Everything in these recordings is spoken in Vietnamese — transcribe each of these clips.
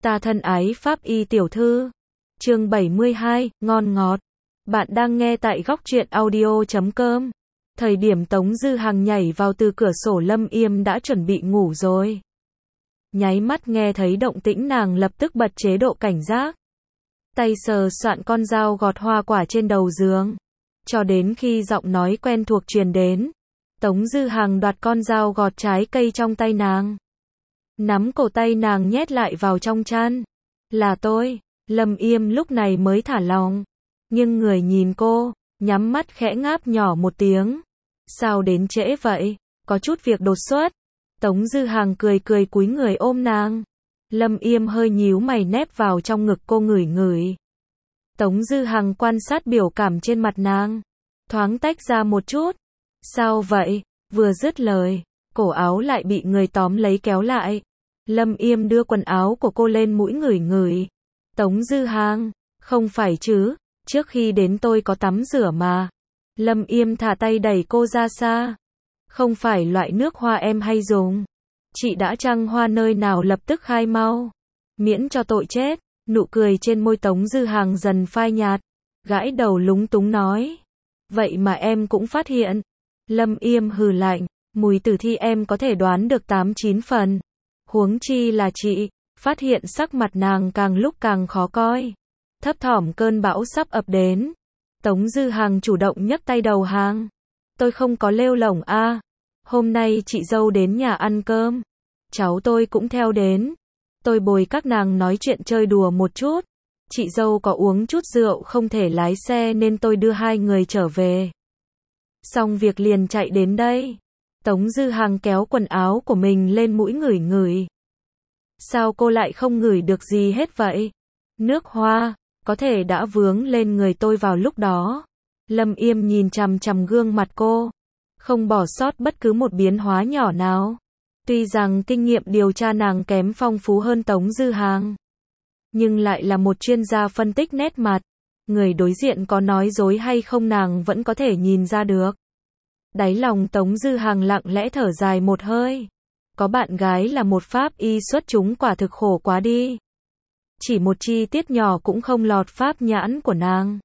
Ta thân ái Pháp Y tiểu thư. Chương 72, ngon ngọt. Bạn đang nghe tại góc truyện audio.com. Thời điểm Tống Dư Hằng nhảy vào từ cửa sổ, Lâm Yêm đã chuẩn bị ngủ rồi. Nháy mắt nghe thấy động tĩnh, nàng lập tức bật chế độ cảnh giác. Tay sờ soạn con dao gọt hoa quả trên đầu giường. Cho đến khi giọng nói quen thuộc truyền đến, Tống Dư Hằng đoạt con dao gọt trái cây trong tay nàng. Nắm cổ tay nàng nhét lại vào trong chăn. Là tôi. Lâm Yêm lúc này mới thả lỏng. Nhưng người nhìn cô, nhắm mắt khẽ ngáp nhỏ một tiếng. Sao đến trễ vậy? Có chút việc đột xuất. Tống Dư Hằng cười cười cúi người ôm nàng. Lâm Yêm hơi nhíu mày nép vào trong ngực cô ngửi ngửi. Tống Dư Hằng quan sát biểu cảm trên mặt nàng. Thoáng tách ra một chút. Sao vậy? Vừa dứt lời, cổ áo lại bị người tóm lấy kéo lại. Lâm Yêm đưa quần áo của cô lên mũi ngửi ngửi. Tống Dư Hằng, không phải chứ, trước khi đến tôi có tắm rửa mà. Lâm Yêm thả tay đẩy cô ra xa. Không phải loại nước hoa em hay dùng. Chị đã trăng hoa nơi nào lập tức khai mau. Miễn cho tội chết. Nụ cười trên môi Tống Dư Hằng dần phai nhạt. Gãi đầu lúng túng nói. Vậy mà em cũng phát hiện. Lâm Yêm hừ lạnh. Mùi tử thi em có thể đoán được 8-9 phần. Huống chi là chị. Phát hiện sắc mặt nàng càng lúc càng khó coi. Thấp thỏm cơn bão sắp ập đến. Tống Dư Hằng chủ động nhấc tay đầu hàng. Tôi không có lêu lổng a. Hôm nay chị dâu đến nhà ăn cơm. Cháu tôi cũng theo đến. Tôi bồi các nàng nói chuyện chơi đùa một chút. Chị dâu có uống chút rượu không thể lái xe nên tôi đưa hai người trở về. Xong việc liền chạy đến đây. Tống Dư Hằng kéo quần áo của mình lên mũi ngửi ngửi. Sao cô lại không ngửi được gì hết vậy? Nước hoa, có thể đã vướng lên người tôi vào lúc đó. Lâm Yêm nhìn chằm chằm gương mặt cô. Không bỏ sót bất cứ một biến hóa nhỏ nào. Tuy rằng kinh nghiệm điều tra nàng kém phong phú hơn Tống Dư Hằng, nhưng lại là một chuyên gia phân tích nét mặt. Người đối diện có nói dối hay không nàng vẫn có thể nhìn ra được. Đáy lòng Tống Dư Hằng lặng lẽ thở dài một hơi. Có bạn gái là một pháp y xuất chúng quả thực khổ quá đi. Chỉ một chi tiết nhỏ cũng không lọt pháp nhãn của nàng.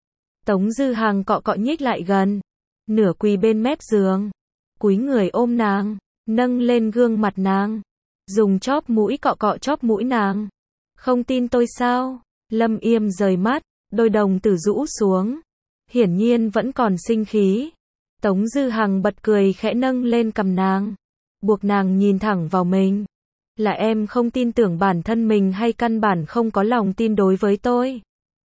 Tống Dư Hằng cọ cọ nhích lại gần. Nửa quỳ bên mép giường. Cúi người ôm nàng. Nâng lên gương mặt nàng. Dùng chóp mũi cọ cọ chóp mũi nàng. Không tin tôi sao? Lâm Yêm rời mắt. Đôi đồng tử rũ xuống. Hiển nhiên vẫn còn sinh khí. Tống Dư Hằng bật cười khẽ nâng lên cằm nàng. Buộc nàng nhìn thẳng vào mình. Là em không tin tưởng bản thân mình hay căn bản không có lòng tin đối với tôi?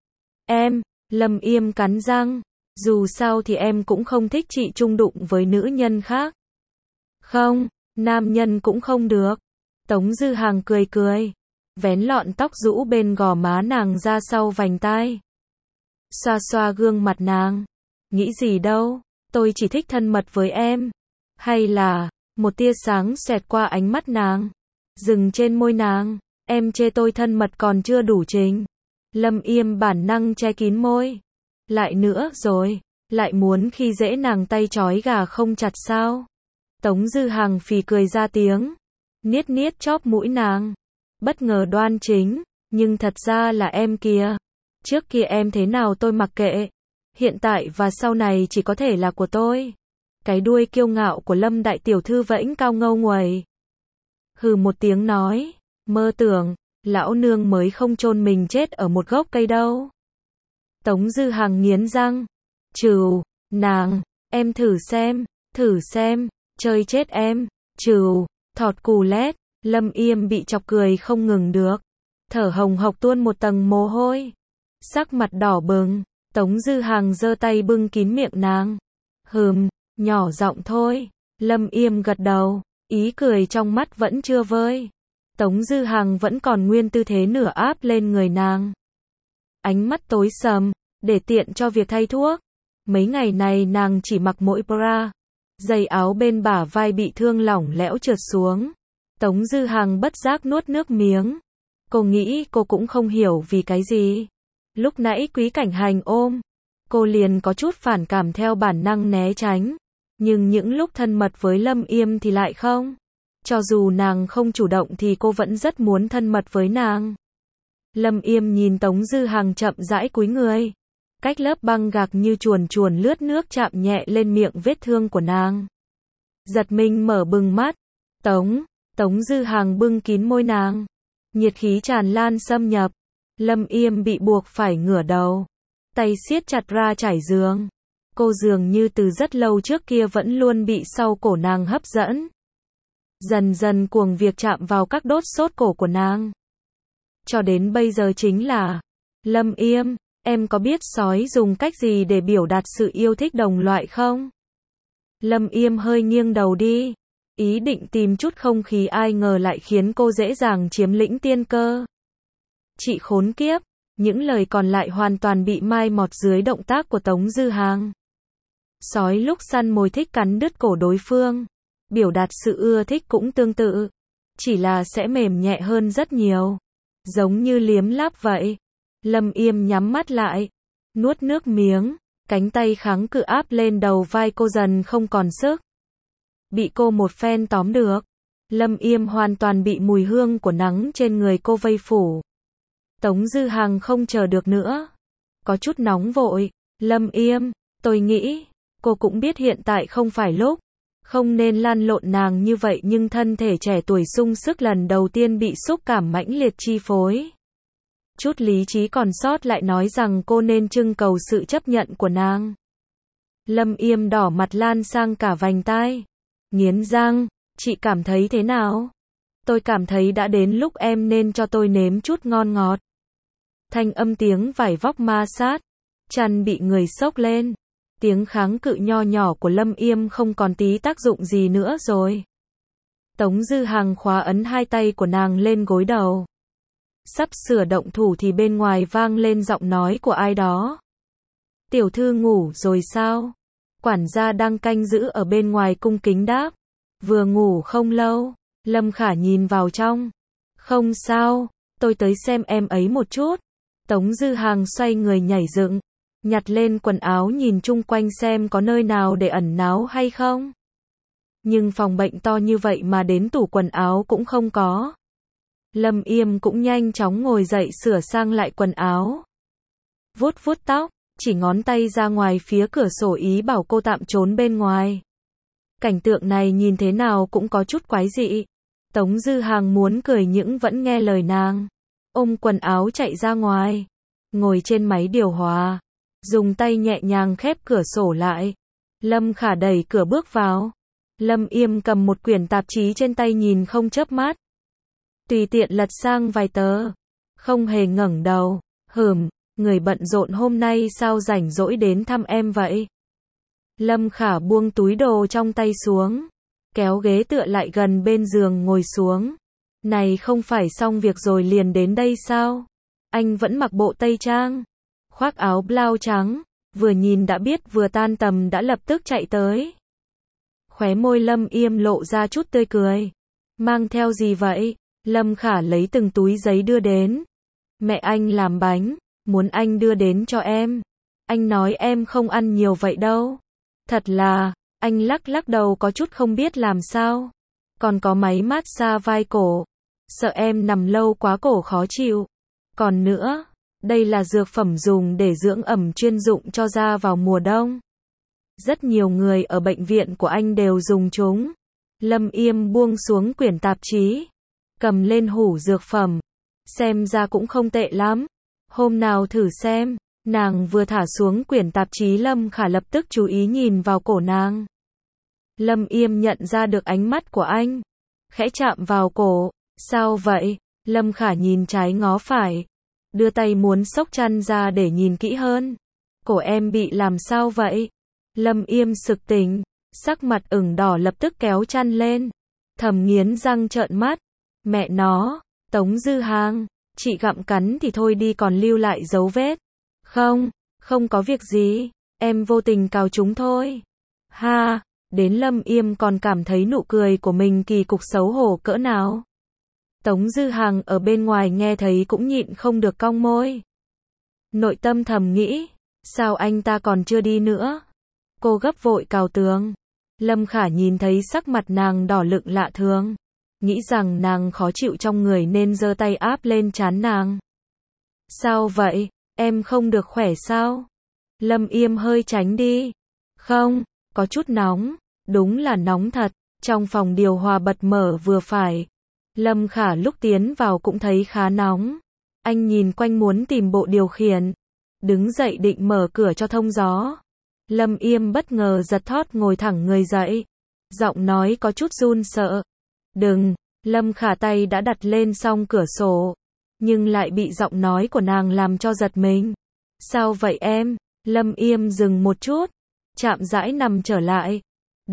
Em, Lâm Yêm cắn răng. Dù sao thì em cũng không thích chị chung đụng với nữ nhân khác. Không, nam nhân cũng không được. Tống Dư Hằng cười cười. Vén lọn tóc rũ bên gò má nàng ra sau vành tai. Xoa xoa gương mặt nàng. Nghĩ gì đâu, tôi chỉ thích thân mật với em. Hay là, một tia sáng xẹt qua ánh mắt nàng. Dừng trên môi nàng. Em chê tôi thân mật còn chưa đủ trình. Lâm Yêm bản năng che kín môi. Lại nữa rồi, lại muốn khi dễ nàng tay trói gà không chặt sao? Tống Dư Hằng phì cười ra tiếng. Niết niết chóp mũi nàng. Bất ngờ đoan chính, nhưng thật ra là em kìa. Trước kia em thế nào tôi mặc kệ. Hiện tại và sau này chỉ có thể là của tôi. Cái đuôi kiêu ngạo của Lâm đại tiểu thư vẫy cao ngâu nguầy. Hừ một tiếng nói. Mơ tưởng, lão nương mới không chôn mình chết ở một gốc cây đâu. Tống Dư Hằng nghiến răng. Trừ, nàng, em thử xem, chơi chết em, trừ, thọt cù lét. Lâm Yêm bị chọc cười không ngừng được. Thở hồng hộc tuôn một tầng mồ hôi. Sắc mặt đỏ bừng. Tống Dư Hằng giơ tay bưng kín miệng nàng. Nhỏ giọng thôi. Lâm Yêm gật đầu. Ý cười trong mắt vẫn chưa vơi. Tống Dư Hằng vẫn còn nguyên tư thế nửa áp lên người nàng. Ánh mắt tối sầm. Để tiện cho việc thay thuốc. Mấy ngày này nàng chỉ mặc mỗi bra. Giày áo bên bả vai bị thương lỏng lẽo trượt xuống. Tống Dư Hằng bất giác nuốt nước miếng. Cô nghĩ cô cũng không hiểu vì cái gì. Lúc nãy Quý Cảnh Hành ôm, cô liền có chút phản cảm theo bản năng né tránh. Nhưng những lúc thân mật với Lâm Yêm thì lại không. Cho dù nàng không chủ động thì cô vẫn rất muốn thân mật với nàng. Lâm Yêm nhìn Tống Dư Hằng chậm rãi cúi người. Cách lớp băng gạc như chuồn chuồn lướt nước chạm nhẹ lên miệng vết thương của nàng. Giật mình mở bừng mắt. Tống Dư Hằng bưng kín môi nàng. Nhiệt khí tràn lan xâm nhập. Lâm Yêm bị buộc phải ngửa đầu. Tay siết chặt ra trải giường. Cô dường như từ rất lâu trước kia vẫn luôn bị sau cổ nàng hấp dẫn. Dần dần cuồng việc chạm vào các đốt sốt cổ của nàng. Cho đến bây giờ chính là, Lâm Yêm, em có biết sói dùng cách gì để biểu đạt sự yêu thích đồng loại không? Lâm Yêm hơi nghiêng đầu đi, ý định tìm chút không khí, ai ngờ lại khiến cô dễ dàng chiếm lĩnh tiên cơ. Chị khốn kiếp, những lời còn lại hoàn toàn bị mai mọt dưới động tác của Tống Dư Hằng. Sói lúc săn mồi thích cắn đứt cổ đối phương, biểu đạt sự ưa thích cũng tương tự, chỉ là sẽ mềm nhẹ hơn rất nhiều, giống như liếm láp vậy. Lâm Yêm nhắm mắt lại, nuốt nước miếng, cánh tay kháng cự áp lên đầu vai cô dần không còn sức. Bị cô một phen tóm được, Lâm Yêm hoàn toàn bị mùi hương của nắng trên người cô vây phủ. Tống Dư Hằng không chờ được nữa, có chút nóng vội. Lâm Yêm, tôi nghĩ, cô cũng biết hiện tại không phải lúc, không nên lăn lộn nàng như vậy, nhưng thân thể trẻ tuổi sung sức lần đầu tiên bị xúc cảm mãnh liệt chi phối. Chút lý trí còn sót lại nói rằng cô nên trưng cầu sự chấp nhận của nàng. Lâm Yêm đỏ mặt lan sang cả vành tai. Nghiến răng, chị cảm thấy thế nào? Tôi cảm thấy đã đến lúc em nên cho tôi nếm chút ngon ngọt. Thanh âm tiếng vải vóc ma sát, chăn bị người xốc lên. Tiếng kháng cự nho nhỏ của Lâm Yêm không còn tí tác dụng gì nữa rồi. Tống Dư Hằng khóa ấn hai tay của nàng lên gối đầu. Sắp sửa động thủ thì bên ngoài vang lên giọng nói của ai đó. Tiểu thư ngủ rồi sao? Quản gia đang canh giữ ở bên ngoài cung kính đáp. Vừa ngủ không lâu. Lâm Khả nhìn vào trong. Không sao, tôi tới xem em ấy một chút. Tống Dư Hằng xoay người nhảy dựng, nhặt lên quần áo nhìn chung quanh xem có nơi nào để ẩn náu hay không. Nhưng phòng bệnh to như vậy mà đến tủ quần áo cũng không có. Lâm Yêm cũng nhanh chóng ngồi dậy sửa sang lại quần áo. Vuốt vuốt tóc, chỉ ngón tay ra ngoài phía cửa sổ ý bảo cô tạm trốn bên ngoài. Cảnh tượng này nhìn thế nào cũng có chút quái dị. Tống Dư Hằng muốn cười nhưng vẫn nghe lời nàng. Ôm quần áo chạy ra ngoài. Ngồi trên máy điều hòa. Dùng tay nhẹ nhàng khép cửa sổ lại. Lâm Khả đẩy cửa bước vào. Lâm Yêm cầm một quyển tạp chí trên tay nhìn không chớp mắt. Tùy tiện lật sang vài tờ. Không hề ngẩng đầu. Người bận rộn hôm nay sao rảnh rỗi đến thăm em vậy? Lâm Khả buông túi đồ trong tay xuống. Kéo ghế tựa lại gần bên giường ngồi xuống. Này không phải xong việc rồi liền đến đây sao? Anh vẫn mặc bộ tây trang. Khoác áo blau trắng. Vừa nhìn đã biết vừa tan tầm đã lập tức chạy tới. Khóe môi Lâm Yêm lộ ra chút tươi cười. Mang theo gì vậy? Lâm Khả lấy từng túi giấy đưa đến. Mẹ anh làm bánh, muốn anh đưa đến cho em. Anh nói em không ăn nhiều vậy đâu. Thật là, anh lắc lắc đầu có chút không biết làm sao. Còn có máy massage vai cổ. Sợ em nằm lâu quá cổ khó chịu. Còn nữa, đây là dược phẩm dùng để dưỡng ẩm chuyên dụng cho da vào mùa đông. Rất nhiều người ở bệnh viện của anh đều dùng chúng. Lâm Yêm buông xuống quyển tạp chí. Cầm lên hũ dược phẩm. Xem ra cũng không tệ lắm. Hôm nào thử xem. Nàng vừa thả xuống quyển tạp chí Lâm Khả lập tức chú ý nhìn vào cổ nàng. Lâm Yêm nhận ra được ánh mắt của anh. Khẽ chạm vào cổ. Sao vậy? Lâm Khả nhìn trái ngó phải. Đưa tay muốn xốc chăn ra để nhìn kỹ hơn. Cổ em bị làm sao vậy? Lâm Yêm sực tỉnh. Sắc mặt ửng đỏ lập tức kéo chăn lên. Thầm nghiến răng trợn mắt. Mẹ nó, Tống Dư Hằng, chị gặm cắn thì thôi đi còn lưu lại dấu vết. Không có việc gì, em vô tình cào chúng thôi. Ha, đến Lâm Yêm còn cảm thấy nụ cười của mình kỳ cục xấu hổ cỡ nào. Tống Dư Hằng ở bên ngoài nghe thấy cũng nhịn không được cong môi. Nội tâm thầm nghĩ, sao anh ta còn chưa đi nữa? Cô gấp vội cào tường. Lâm Khả nhìn thấy sắc mặt nàng đỏ lựng lạ thường. Nghĩ rằng nàng khó chịu trong người nên giơ tay áp lên trán nàng. Sao vậy, em không được khỏe sao? Lâm Yêm hơi tránh đi. Không, có chút nóng, đúng là nóng thật, trong phòng điều hòa bật mở vừa phải. Lâm Khả lúc tiến vào cũng thấy khá nóng. Anh nhìn quanh muốn tìm bộ điều khiển. Đứng dậy định mở cửa cho thông gió. Lâm Yêm bất ngờ giật thót ngồi thẳng người dậy. Giọng nói có chút run sợ. Đừng, Lâm Khả tay đã đặt lên song cửa sổ. Nhưng lại bị giọng nói của nàng làm cho giật mình. Sao vậy em? Lâm Yêm dừng một chút. Chạm rãi nằm trở lại.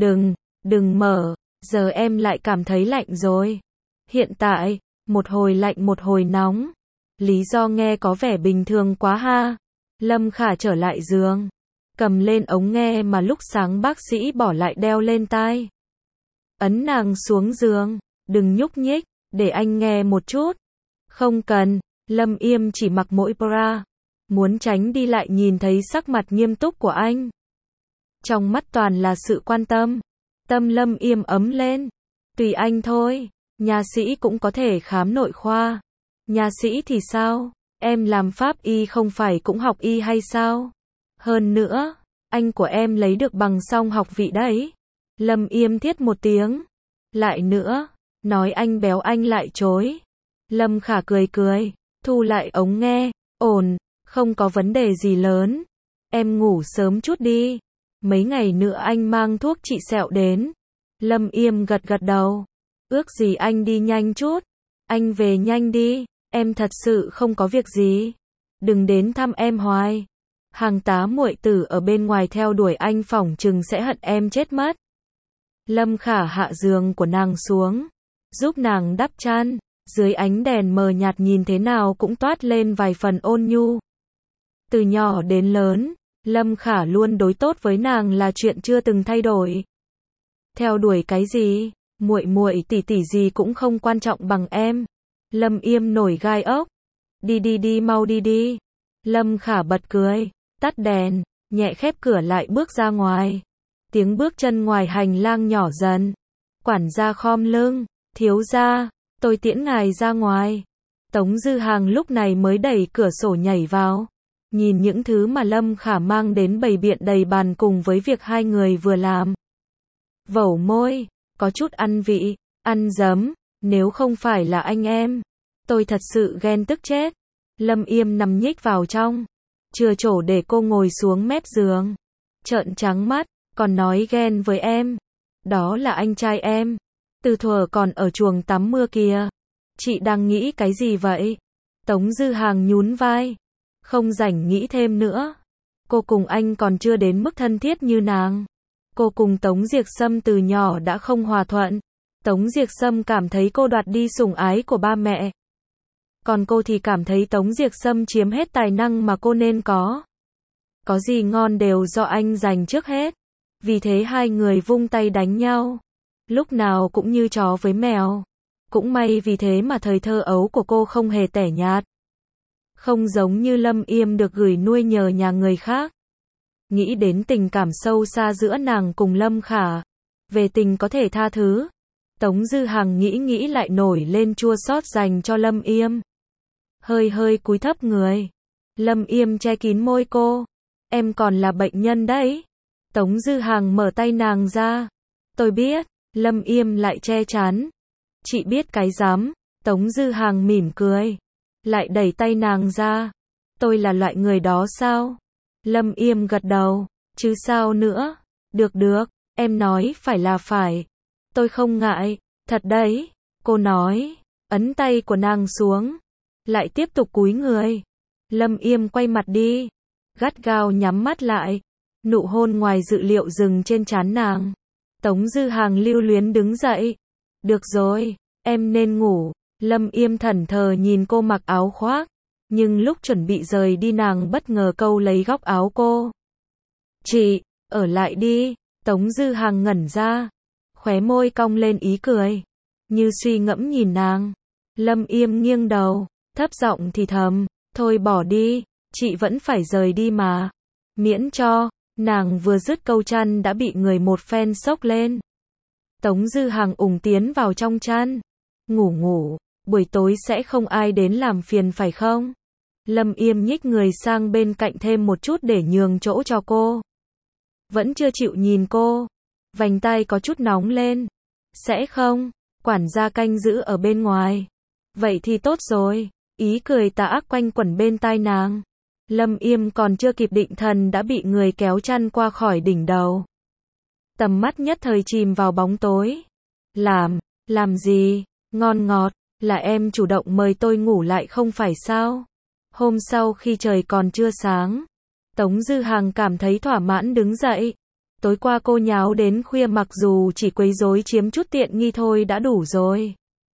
Đừng mở, giờ em lại cảm thấy lạnh rồi. Hiện tại, một hồi lạnh một hồi nóng. Lý do nghe có vẻ bình thường quá ha. Lâm Khả trở lại giường. Cầm lên ống nghe mà lúc sáng bác sĩ bỏ lại đeo lên tai. Ấn nàng xuống giường. Đừng nhúc nhích, để anh nghe một chút. Không cần, Lâm Yêm chỉ mặc mỗi bra. Muốn tránh đi lại nhìn thấy sắc mặt nghiêm túc của anh. Trong mắt toàn là sự quan tâm. Tâm Lâm Yêm ấm lên. Tùy anh thôi, nha sĩ cũng có thể khám nội khoa. Nha sĩ thì sao? Em làm pháp y không phải cũng học y hay sao? Hơn nữa, anh của em lấy được bằng song học vị đấy. Lâm Yêm thiết một tiếng. Lại nữa, nói anh béo anh lại chối. Lâm Khả cười, thu lại ống nghe. Ổn, không có vấn đề gì lớn. Em ngủ sớm chút đi. Mấy ngày nữa anh mang thuốc trị sẹo đến. Lâm Yêm gật đầu. Ước gì anh đi nhanh chút. Anh về nhanh đi. Em thật sự không có việc gì. Đừng đến thăm em hoài. Hàng tá muội tử ở bên ngoài theo đuổi anh phỏng chừng sẽ hận em chết mất. Lâm Khả hạ giường của nàng xuống. Giúp nàng đắp chăn. Dưới ánh đèn mờ nhạt nhìn thế nào cũng toát lên vài phần ôn nhu. Từ nhỏ đến lớn, Lâm Khả luôn đối tốt với nàng là chuyện chưa từng thay đổi. Theo đuổi cái gì? Muội tỷ tỷ gì cũng không quan trọng bằng em. Lâm Yêm nổi gai ốc. Đi mau đi. Lâm Khả bật cười, tắt đèn, nhẹ khép cửa lại bước ra ngoài. Tiếng bước chân ngoài hành lang nhỏ dần. Quản gia khom lưng, thiếu gia, tôi tiễn ngài ra ngoài. Tống Dư Hàng lúc này mới đẩy cửa sổ nhảy vào. Nhìn những thứ mà Lâm Khả mang đến bày biện đầy bàn cùng với việc hai người vừa làm. Vẩu môi, có chút ăn vị, ăn dấm, nếu không phải là anh em. Tôi thật sự ghen tức chết. Lâm Yêm nằm nhích vào trong. Chừa chỗ để cô ngồi xuống mép giường. Trợn trắng mắt, còn nói ghen với em. Đó là anh trai em. Từ thuở còn ở chuồng tắm mưa kìa. Chị đang nghĩ cái gì vậy? Tống Dư Hàng nhún vai. Không rảnh nghĩ thêm nữa. Cô cùng anh còn chưa đến mức thân thiết như nàng. Cô cùng Tống Diệc Sâm từ nhỏ đã không hòa thuận. Tống Diệc Sâm cảm thấy cô đoạt đi sủng ái của ba mẹ. Còn cô thì cảm thấy Tống Diệc Sâm chiếm hết tài năng mà cô nên có. Có gì ngon đều do anh giành trước hết. Vì thế hai người vung tay đánh nhau. Lúc nào cũng như chó với mèo. Cũng may vì thế mà thời thơ ấu của cô không hề tẻ nhạt. Không giống như Lâm Yêm được gửi nuôi nhờ nhà người khác. Nghĩ đến tình cảm sâu xa giữa nàng cùng Lâm Khả. Về tình có thể tha thứ. Tống Dư Hằng nghĩ lại nổi lên chua xót dành cho Lâm Yêm. Hơi cúi thấp người. Lâm Yêm che kín môi cô. Em còn là bệnh nhân đấy. Tống Dư Hằng mở tay nàng ra. Tôi biết. Lâm Yêm lại che chắn. Chị biết cái rắm. Tống Dư Hằng mỉm cười. Lại đẩy tay nàng ra. Tôi là loại người đó sao? Lâm Yêm gật đầu. Chứ sao nữa? Được, em nói phải là phải. Tôi không ngại. Thật đấy. Cô nói. Ấn tay của nàng xuống. Lại tiếp tục cúi người. Lâm Yêm quay mặt đi. Gắt gao nhắm mắt lại. Nụ hôn ngoài dự liệu dừng trên trán nàng. Tống Dư Hàng lưu luyến đứng dậy. Được rồi, em nên ngủ. Lâm Yêm thẫn thờ nhìn cô mặc áo khoác. Nhưng lúc chuẩn bị rời đi nàng bất ngờ câu lấy góc áo cô. Chị, ở lại đi. Tống Dư Hàng ngẩn ra. Khóe môi cong lên ý cười. Như suy ngẫm nhìn nàng. Lâm Yêm nghiêng đầu. Thấp giọng thì thầm. Thôi bỏ đi. Chị vẫn phải rời đi mà. Miễn cho. Nàng vừa dứt câu chăn đã bị người một phen xốc lên. Tống Dư Hàng ủng tiến vào trong chăn. Ngủ, buổi tối sẽ không ai đến làm phiền phải không? Lâm Yêm nhích người sang bên cạnh thêm một chút để nhường chỗ cho cô. Vẫn chưa chịu nhìn cô. Vành tai có chút nóng lên. Sẽ không, quản gia canh giữ ở bên ngoài. Vậy thì tốt rồi. Ý cười tà ác quanh quẩn bên tai nàng. Lâm Yêm còn chưa kịp định thần đã bị người kéo chăn qua khỏi đỉnh đầu. Tầm mắt nhất thời chìm vào bóng tối. Làm gì? Ngon ngọt, là em chủ động mời tôi ngủ lại không phải sao? Hôm sau khi trời còn chưa sáng, Tống Dư Hàng cảm thấy thỏa mãn đứng dậy. Tối qua cô nháo đến khuya mặc dù chỉ quấy rối chiếm chút tiện nghi thôi đã đủ rồi.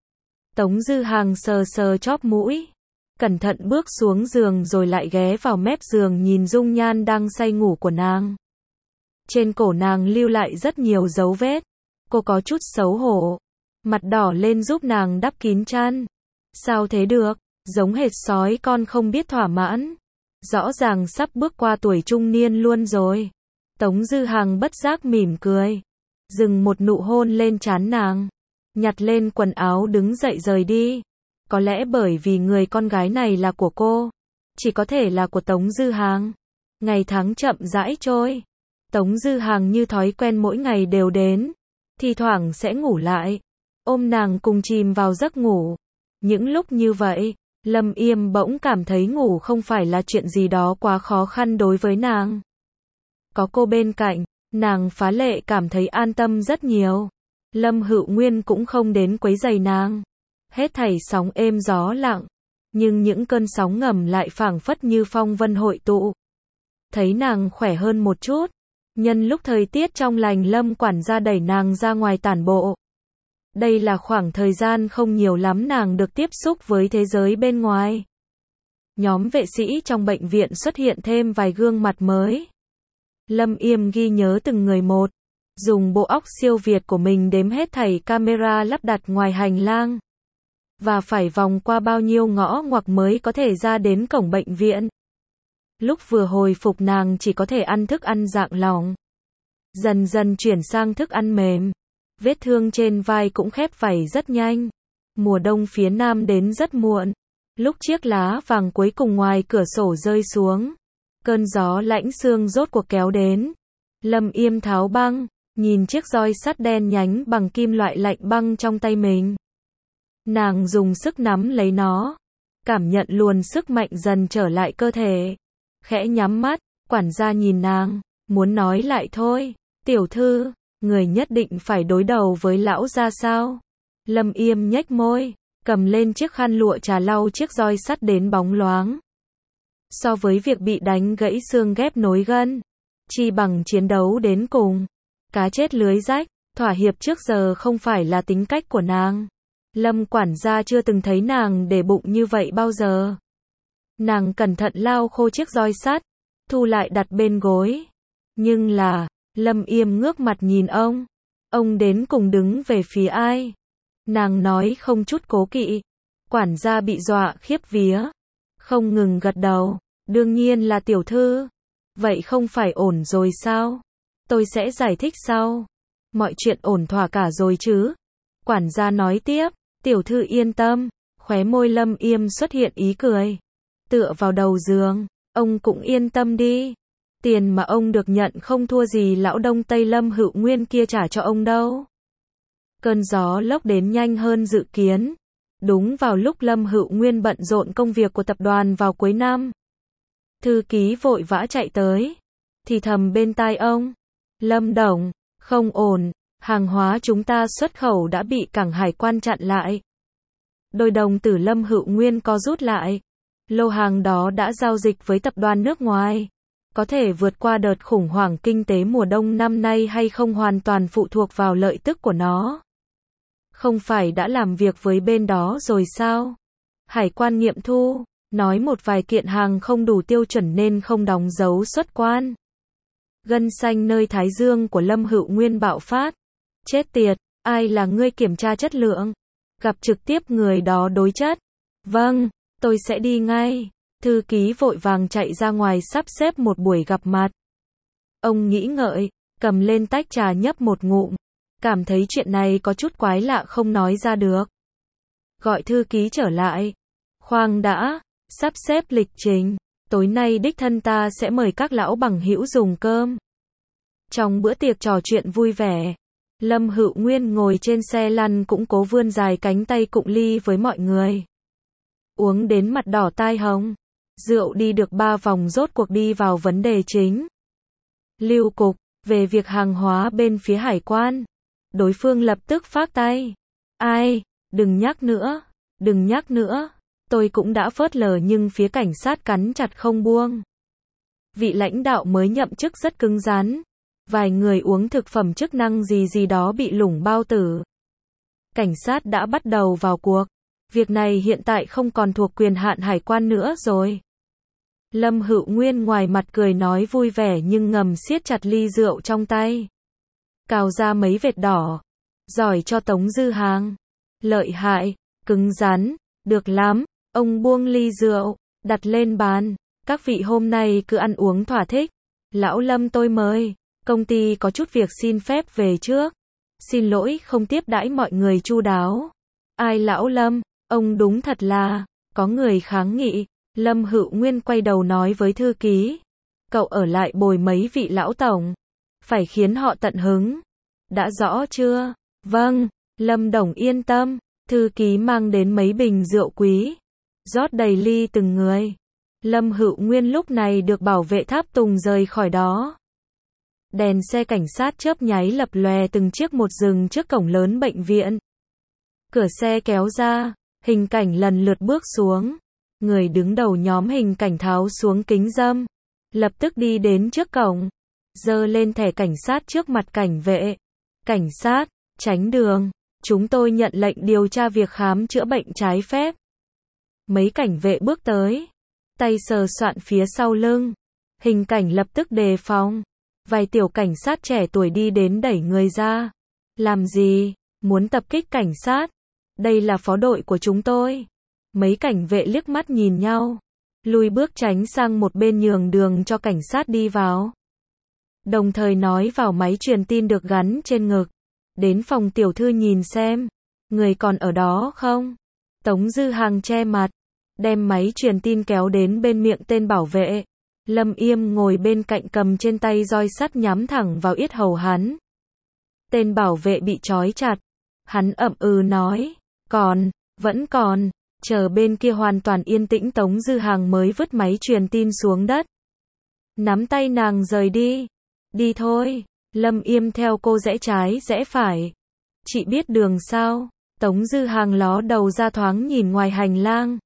Tống Dư Hàng sờ sờ chóp mũi, cẩn thận bước xuống giường rồi lại ghé vào mép giường nhìn dung nhan đang say ngủ của nàng. Trên cổ nàng lưu lại rất nhiều dấu vết. Cô có chút xấu hổ, mặt đỏ lên giúp nàng đắp kín chăn. Sao thế được, giống hệt sói con không biết thỏa mãn. Rõ ràng sắp bước qua tuổi trung niên luôn rồi. Tống Dư Hàng bất giác mỉm cười, dừng một nụ hôn lên trán nàng, nhặt lên quần áo đứng dậy rời đi. Có lẽ bởi vì người con gái này là của cô, chỉ có thể là của Tống Dư Hàng. Ngày tháng chậm rãi trôi, Tống Dư Hàng như thói quen mỗi ngày đều đến, thi thoảng sẽ ngủ lại, ôm nàng cùng chìm vào giấc ngủ. Những lúc như vậy, Lâm Yêm bỗng cảm thấy ngủ không phải là chuyện gì đó quá khó khăn đối với nàng. Có cô bên cạnh, nàng phá lệ cảm thấy an tâm rất nhiều. Lâm Hữu Nguyên cũng không đến quấy rầy nàng. Hết thảy sóng êm gió lặng, nhưng những cơn sóng ngầm lại phảng phất như phong vân hội tụ. Thấy nàng khỏe hơn một chút, nhân lúc thời tiết trong lành Lâm quản gia đẩy nàng ra ngoài tản bộ. Đây là khoảng thời gian không nhiều lắm nàng được tiếp xúc với thế giới bên ngoài. Nhóm vệ sĩ trong bệnh viện xuất hiện thêm vài gương mặt mới. Lâm Yêm ghi nhớ từng người một, dùng bộ óc siêu việt của mình đếm hết thảy camera lắp đặt ngoài hành lang. Và phải vòng qua bao nhiêu ngõ ngoặc mới có thể ra đến cổng bệnh viện. Lúc vừa hồi phục nàng chỉ có thể ăn thức ăn dạng lỏng. Dần dần chuyển sang thức ăn mềm. Vết thương trên vai cũng khép vảy rất nhanh. Mùa đông phía Nam đến rất muộn. Lúc chiếc lá vàng cuối cùng ngoài cửa sổ rơi xuống, cơn gió lãnh xương rốt cuộc kéo đến. Lâm Yêm tháo băng, nhìn chiếc roi sắt đen nhánh bằng kim loại lạnh băng trong tay mình. Nàng dùng sức nắm lấy nó, cảm nhận luồn sức mạnh dần trở lại cơ thể. Khẽ nhắm mắt, quản gia nhìn nàng, muốn nói lại thôi. Tiểu thư, người nhất định phải đối đầu với lão gia sao? Lâm Yêm nhếch môi, cầm lên chiếc khăn lụa trà lau chiếc roi sắt đến bóng loáng. So với việc bị đánh gãy xương ghép nối gân, chi bằng chiến đấu đến cùng. Cá chết lưới rách, thỏa hiệp trước giờ không phải là tính cách của nàng. Lâm quản gia chưa từng thấy nàng để bụng như vậy bao giờ. Nàng cẩn thận lau khô chiếc roi sắt, thu lại đặt bên gối. Nhưng là, Lâm Yêm ngước mặt nhìn ông đến cùng đứng về phía ai? Nàng nói không chút cố kỵ. Quản gia bị dọa khiếp vía, không ngừng gật đầu, đương nhiên là tiểu thư. Vậy không phải ổn rồi sao? Tôi sẽ giải thích sau. Mọi chuyện ổn thỏa cả rồi chứ? Quản gia nói tiếp, tiểu thư yên tâm. Khóe môi Lâm Yêm xuất hiện ý cười. Tựa vào đầu giường, ông cũng yên tâm đi. Tiền mà ông được nhận không thua gì lão Đông Tây Lâm Hữu Nguyên kia trả cho ông đâu. Cơn gió lốc đến nhanh hơn dự kiến. Đúng vào lúc Lâm Hữu Nguyên bận rộn công việc của tập đoàn vào cuối năm. Thư ký vội vã chạy tới, thì thầm bên tai ông. Lâm Đồng, không ổn, hàng hóa chúng ta xuất khẩu đã bị cảng hải quan chặn lại. Đôi đồng tử Lâm Hữu Nguyên co rút lại. Lô hàng đó đã giao dịch với tập đoàn nước ngoài. Có thể vượt qua đợt khủng hoảng kinh tế mùa đông năm nay hay không hoàn toàn phụ thuộc vào lợi tức của nó. Không phải đã làm việc với bên đó rồi sao? Hải quan nghiệm thu, nói một vài kiện hàng không đủ tiêu chuẩn nên không đóng dấu xuất quan. Gân xanh nơi thái dương của Lâm Hữu Nguyên bạo phát. Chết tiệt, ai là ngươi kiểm tra chất lượng? Gặp trực tiếp người đó đối chất. Vâng, tôi sẽ đi ngay. Thư ký vội vàng chạy ra ngoài sắp xếp một buổi gặp mặt. Ông nghĩ ngợi, cầm lên tách trà nhấp một ngụm. Cảm thấy chuyện này có chút quái lạ không nói ra được. Gọi thư ký trở lại. Khoan đã, Sắp xếp lịch trình. Tối nay đích thân ta sẽ mời các lão bằng hữu dùng cơm. Trong bữa tiệc trò chuyện vui vẻ, Lâm Hữu Nguyên ngồi trên xe lăn cũng cố vươn dài cánh tay cụng ly với mọi người. Uống đến mặt đỏ tai hồng. Rượu đi được 3 vòng rốt cuộc đi vào vấn đề chính. Lưu cục, về việc hàng hóa bên phía hải quan. Đối phương lập tức phác tay. Ai, đừng nhắc nữa, đừng nhắc nữa. Tôi cũng đã phớt lờ nhưng phía cảnh sát cắn chặt không buông. Vị lãnh đạo mới nhậm chức rất cứng rắn. Vài người uống thực phẩm chức năng gì đó bị lủng bao tử. Cảnh sát đã bắt đầu vào cuộc. Việc này hiện tại không còn thuộc quyền hạn hải quan nữa rồi. Lâm Hữu Nguyên ngoài mặt cười nói vui vẻ nhưng ngầm siết chặt ly rượu trong tay. Cào ra mấy vệt đỏ. Giỏi cho Tống Dư Hàng. Lợi hại, cứng rắn, được lắm. Ông buông ly rượu, đặt lên bàn. Các vị hôm nay cứ ăn uống thỏa thích. Lão Lâm tôi mời. Công ty có chút việc xin phép về trước. Xin lỗi không tiếp đãi mọi người chu đáo. Ai lão Lâm, ông đúng thật là, có người kháng nghị. Lâm Hữu Nguyên quay đầu nói với thư ký. Cậu ở lại bồi mấy vị lão tổng. Phải khiến họ tận hứng. Đã rõ chưa? Vâng, Lâm Đồng yên tâm. Thư ký mang đến mấy bình rượu quý. Rót đầy ly từng người. Lâm Hữu Nguyên lúc này được bảo vệ tháp tùng rời khỏi đó. Đèn xe cảnh sát chớp nháy lập lòe từng chiếc một dừng trước cổng lớn bệnh viện. Cửa xe kéo ra, Hình Cảnh lần lượt bước xuống. Người đứng đầu nhóm Hình Cảnh tháo xuống kính râm. Lập tức đi đến trước cổng. Giơ lên thẻ cảnh sát trước mặt cảnh vệ. Cảnh sát, tránh đường. Chúng tôi nhận lệnh điều tra việc khám chữa bệnh trái phép. Mấy cảnh vệ bước tới. Tay sờ soạn phía sau lưng. Hình Cảnh lập tức đề phòng. Vài tiểu cảnh sát trẻ tuổi đi đến đẩy người ra. Làm gì? Muốn tập kích cảnh sát? Đây là phó đội của chúng tôi. Mấy cảnh vệ liếc mắt nhìn nhau. Lùi bước tránh sang một bên nhường đường cho cảnh sát đi vào. Đồng thời nói vào máy truyền tin được gắn trên ngực. Đến phòng tiểu thư nhìn xem. Người còn ở đó không? Tống Dư Hàng che mặt. Đem máy truyền tin kéo đến bên miệng tên bảo vệ. Lâm Yêm ngồi bên cạnh cầm trên tay roi sắt nhắm thẳng vào yết hầu hắn. Tên bảo vệ bị trói chặt. Hắn ậm ừ nói. Vẫn còn. Chờ bên kia hoàn toàn yên tĩnh Tống Dư Hàng mới vứt máy truyền tin xuống đất. Nắm tay nàng rời đi. Đi thôi. Lâm Yêm theo cô rẽ trái rẽ phải. Chị biết đường sao? Tống Dư Hàng ló đầu ra thoáng nhìn ngoài hành lang.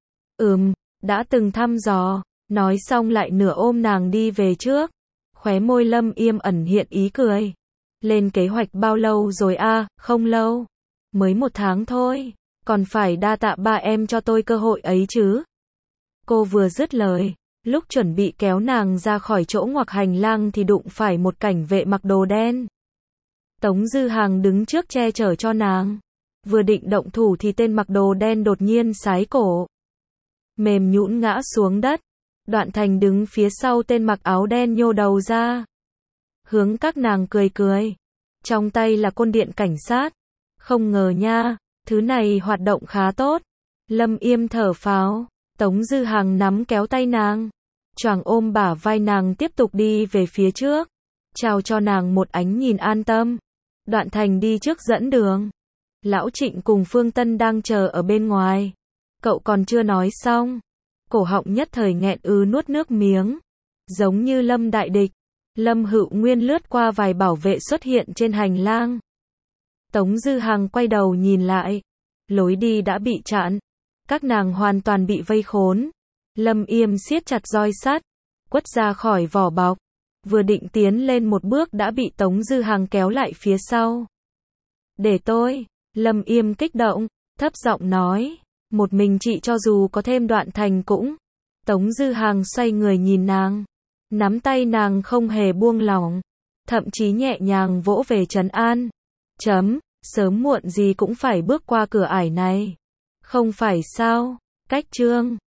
Đã từng thăm dò. Nói xong lại nửa ôm nàng đi về trước. Khóe môi Lâm Yêm ẩn hiện ý cười. Lên kế hoạch bao lâu rồi a? Không lâu. Mới 1 tháng thôi. Còn phải đa tạ ba em cho tôi cơ hội ấy chứ. Cô vừa dứt lời. Lúc chuẩn bị kéo nàng ra khỏi chỗ ngoặc hành lang thì đụng phải một cảnh vệ mặc đồ đen. Tống Dư Hàng đứng trước che chở cho nàng. Vừa định động thủ thì tên mặc đồ đen đột nhiên sái cổ. Mềm nhũn ngã xuống đất. Đoạn Thành đứng phía sau tên mặc áo đen nhô đầu ra. Hướng các nàng cười cười. Trong tay là côn điện cảnh sát. Không ngờ nha, thứ này hoạt động khá tốt. Lâm Yêm thở phào. Tống Dư Hàng nắm kéo tay nàng. Choàng ôm bả vai nàng tiếp tục đi về phía trước. Trao cho nàng một ánh nhìn an tâm. Đoạn Thành đi trước dẫn đường. Lão Trịnh cùng Phương Tân đang chờ ở bên ngoài. Cậu còn chưa nói xong. Cổ họng nhất thời nghẹn nuốt nước miếng. Giống như Lâm đại địch. Lâm Hữu Nguyên lướt qua vài bảo vệ xuất hiện trên hành lang. Tống Dư Hàng quay đầu nhìn lại. Lối đi đã bị chặn. Các nàng hoàn toàn bị vây khốn. Lâm Yêm siết chặt roi sắt. Quất ra khỏi vỏ bọc. Vừa định tiến lên một bước đã bị Tống Dư Hàng kéo lại phía sau. Để tôi. Lâm Yêm kích động. Thấp giọng nói. Một mình chị cho dù có thêm Đoạn Thành cũng. Tống Dư Hàng xoay người nhìn nàng. Nắm tay nàng không hề buông lỏng. Thậm chí nhẹ nhàng vỗ về trấn an. Sớm muộn gì cũng phải bước qua cửa ải này. Không phải sao? Cách Trương.